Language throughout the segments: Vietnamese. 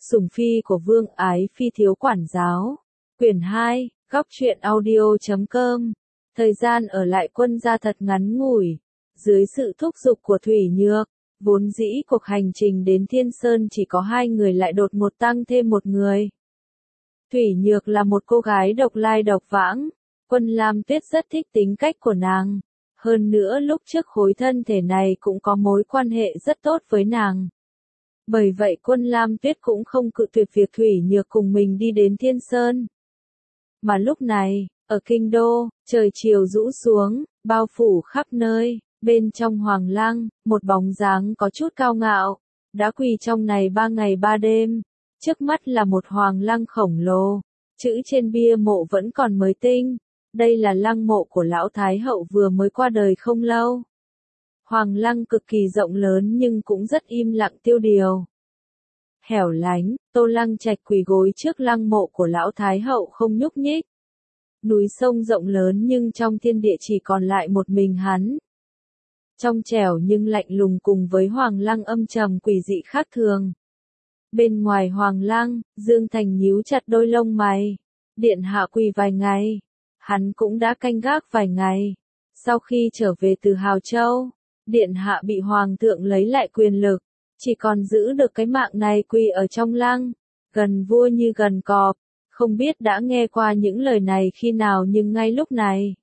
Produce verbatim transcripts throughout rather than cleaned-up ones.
Sủng phi của Vương Ái Phi thiếu quản giáo. Quyển hai, góc truyện audio chấm com. Thời gian ở lại quân gia thật ngắn ngủi. Dưới sự thúc giục của Thủy Nhược, vốn dĩ cuộc hành trình đến Thiên Sơn chỉ có hai người lại đột ngột tăng thêm một người. Thủy Nhược là một cô gái độc lai độc vãng. Quân Lam Tuyết rất thích tính cách của nàng. Hơn nữa lúc trước khối thân thể này cũng có mối quan hệ rất tốt với nàng. Bởi vậy Quân Lam Tuyết cũng không cự tuyệt việc Thủy Nhược cùng mình đi đến Thiên Sơn. Mà lúc này, ở kinh đô, trời chiều rũ xuống, bao phủ khắp nơi, bên trong Hoàng Lăng, một bóng dáng có chút cao ngạo, đã quỳ trong này ba ngày ba đêm. Trước mắt là một Hoàng Lăng khổng lồ, chữ trên bia mộ vẫn còn mới tinh. Đây là lăng mộ của lão Thái Hậu vừa mới qua đời không lâu. Hoàng Lăng cực kỳ rộng lớn nhưng cũng rất im lặng tiêu điều. Hẻo lánh, Tô Lăng Trạch quỳ gối trước lăng mộ của lão Thái Hậu không nhúc nhích. Núi sông rộng lớn nhưng trong thiên địa chỉ còn lại một mình hắn. Trong trẻo nhưng lạnh lùng cùng với Hoàng Lăng âm trầm quỷ dị khác thường. Bên ngoài Hoàng Lăng, Dương Thành nhíu chặt đôi lông mày. Điện hạ quỳ vài ngày. Hắn cũng đã canh gác vài ngày. Sau khi trở về từ Hào Châu, Điện hạ bị Hoàng thượng lấy lại quyền lực. Chỉ còn giữ được cái mạng này quỳ ở trong lăng. Gần vua như gần cọp. Không biết đã nghe qua những lời này khi nào nhưng ngay lúc này.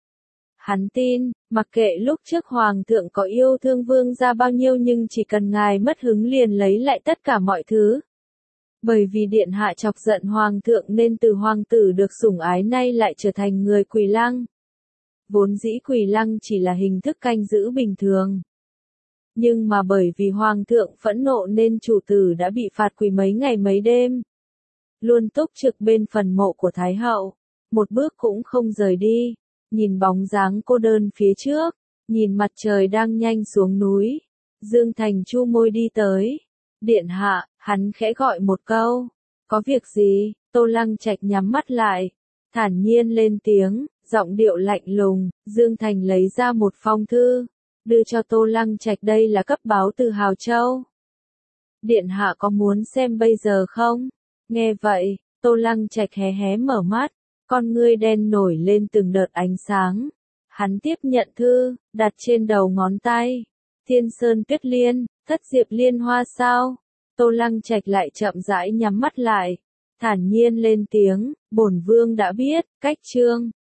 Hắn tin, mặc kệ lúc trước Hoàng thượng có yêu thương vương gia bao nhiêu nhưng chỉ cần ngài mất hứng liền lấy lại tất cả mọi thứ. Bởi vì điện hạ chọc giận Hoàng thượng nên từ hoàng tử được sủng ái nay lại trở thành người quỳ lăng. Vốn dĩ quỳ lăng chỉ là hình thức canh giữ bình thường. Nhưng mà bởi vì Hoàng thượng phẫn nộ nên chủ tử đã bị phạt quỳ mấy ngày mấy đêm. Luôn túc trực bên phần mộ của Thái Hậu. Một bước cũng không rời đi. Nhìn bóng dáng cô đơn phía trước. Nhìn mặt trời đang nhanh xuống núi. Dương Thành chu môi đi tới. Điện hạ, hắn khẽ gọi một câu. Có việc gì? Tô Lăng Trạch nhắm mắt lại. Thản nhiên lên tiếng, giọng điệu lạnh lùng. Dương Thành lấy ra một phong thư. Đưa cho Tô Lăng Trạch, đây là cấp báo từ Hào Châu. Điện hạ có muốn xem bây giờ không? Nghe vậy, Tô Lăng Trạch hé hé mở mắt. Con ngươi đen nổi lên từng đợt ánh sáng. Hắn tiếp nhận thư, đặt trên đầu ngón tay. Thiên Sơn Tuyết Liên, Thất Diệp Liên Hoa sao? Tô Lăng Trạch lại chậm rãi nhắm mắt lại. Thản nhiên lên tiếng, bổn vương đã biết, cách chương.